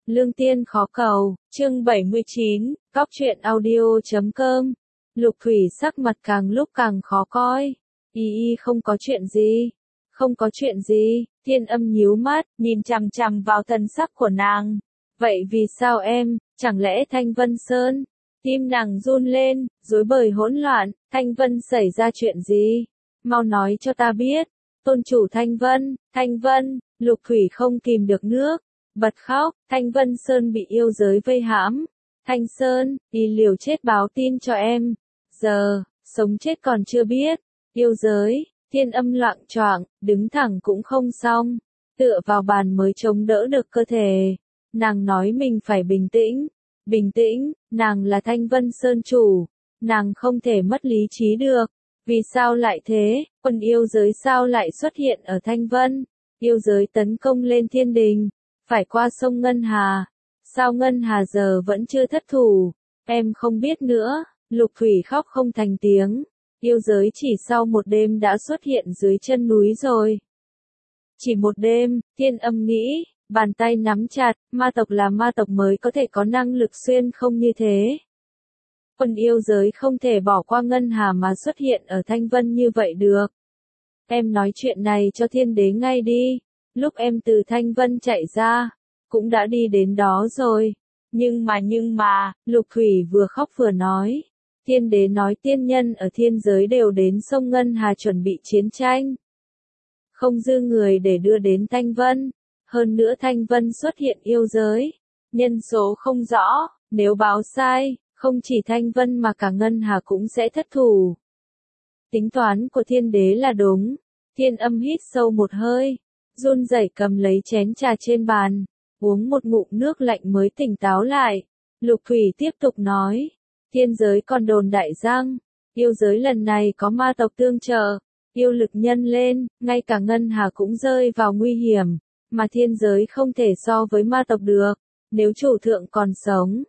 Lương tiên khó cầu, chương 79, Cóc truyện audio.com. Lục Thủy sắc mặt càng lúc càng khó coi. Không có chuyện gì. Không có chuyện gì, Thiên Âm nhíu mắt, nhìn chằm chằm vào thần sắc của nàng. Vậy vì sao em, chẳng lẽ Thanh Vân Sơn? Tim nàng run lên, rối bời hỗn loạn, Thanh Vân xảy ra chuyện gì? Mau nói cho ta biết. Tôn chủ Thanh Vân, Lục Thủy không kìm được nước, bật khóc, Thanh Vân Sơn bị yêu giới vây hãm. Thanh Sơn, đi liều chết báo tin cho em. Giờ, sống chết còn chưa biết. Yêu giới, Thiên Âm loạng choạng, đứng thẳng cũng không xong. Tựa vào bàn mới chống đỡ được cơ thể. Nàng nói mình phải bình tĩnh, nàng là Thanh Vân Sơn chủ. Nàng không thể mất lý trí được. Vì sao lại thế, quân yêu giới sao lại xuất hiện ở Thanh Vân? Yêu giới tấn công lên thiên đình, phải qua sông Ngân Hà. Sao Ngân Hà giờ vẫn chưa thất thủ? Em không biết nữa, Lục Thủy khóc không thành tiếng. Yêu giới chỉ sau một đêm đã xuất hiện dưới chân núi rồi. Chỉ một đêm, Thiên Âm nghĩ, bàn tay nắm chặt, ma tộc là ma tộc mới có thể có năng lực xuyên không như thế. Quân yêu giới không thể bỏ qua Ngân Hà mà xuất hiện ở Thanh Vân như vậy được. Em nói chuyện này cho thiên đế ngay đi. Lúc em từ Thanh Vân chạy ra, cũng đã đi đến đó rồi. Nhưng mà, Lục Thủy vừa khóc vừa nói. Thiên đế nói tiên nhân ở thiên giới đều đến sông Ngân Hà chuẩn bị chiến tranh. Không dư người để đưa đến Thanh Vân. Hơn nữa Thanh Vân xuất hiện yêu giới. Nhân số không rõ, nếu báo sai, không chỉ Thanh Vân mà cả Ngân Hà cũng sẽ thất thủ. Tính toán của thiên đế là đúng. Thiên Âm hít sâu một hơi, run rẩy cầm lấy chén trà trên bàn, uống một ngụm nước lạnh mới tỉnh táo lại. Lục Thủy tiếp tục nói, thiên giới còn đồn đại rằng, yêu giới lần này có ma tộc tương trợ, yêu lực nhân lên, ngay cả Ngân Hà cũng rơi vào nguy hiểm, mà thiên giới không thể so với ma tộc được. Nếu chủ thượng còn sống,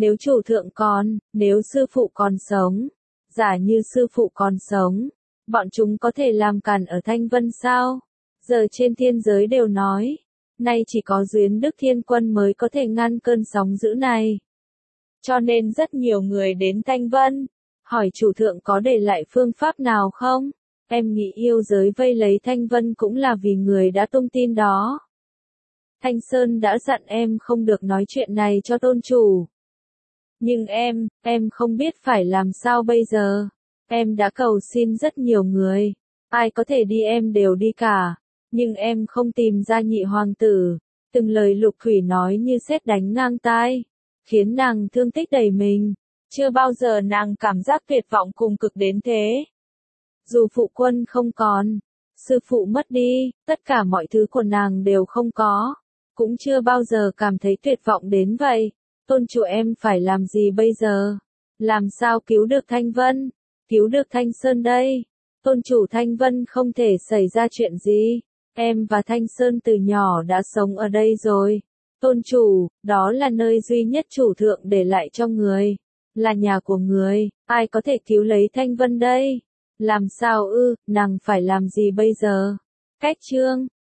nếu sư phụ còn sống, giả như sư phụ còn sống, bọn chúng có thể làm cản ở Thanh Vân sao? Giờ trên thiên giới đều nói, nay chỉ có Duyến Đức Thiên Quân mới có thể ngăn cơn sóng dữ này. Cho nên rất nhiều người đến Thanh Vân, hỏi chủ thượng có để lại phương pháp nào không? Em nghĩ yêu giới vây lấy Thanh Vân cũng là vì người đã tung tin đó. Thanh Sơn đã dặn em không được nói chuyện này cho tôn chủ. Nhưng em không biết phải làm sao bây giờ. Em đã cầu xin rất nhiều người. Ai có thể đi em đều đi cả. Nhưng em không tìm ra nhị hoàng tử. Từng lời Lục Thủy nói như sét đánh ngang tai. Khiến nàng thương tích đầy mình. Chưa bao giờ nàng cảm giác tuyệt vọng cùng cực đến thế. Dù phụ quân không còn, sư phụ mất đi, tất cả mọi thứ của nàng đều không có. Cũng chưa bao giờ cảm thấy tuyệt vọng đến vậy. Tôn chủ em phải làm gì bây giờ? Làm sao cứu được Thanh Vân? Cứu được Thanh Sơn đây? Tôn chủ Thanh Vân không thể xảy ra chuyện gì. Em và Thanh Sơn từ nhỏ đã sống ở đây rồi. Tôn chủ, đó là nơi duy nhất chủ thượng để lại cho người. Là nhà của người, ai có thể cứu lấy Thanh Vân đây? Làm sao nàng phải làm gì bây giờ? Cách chương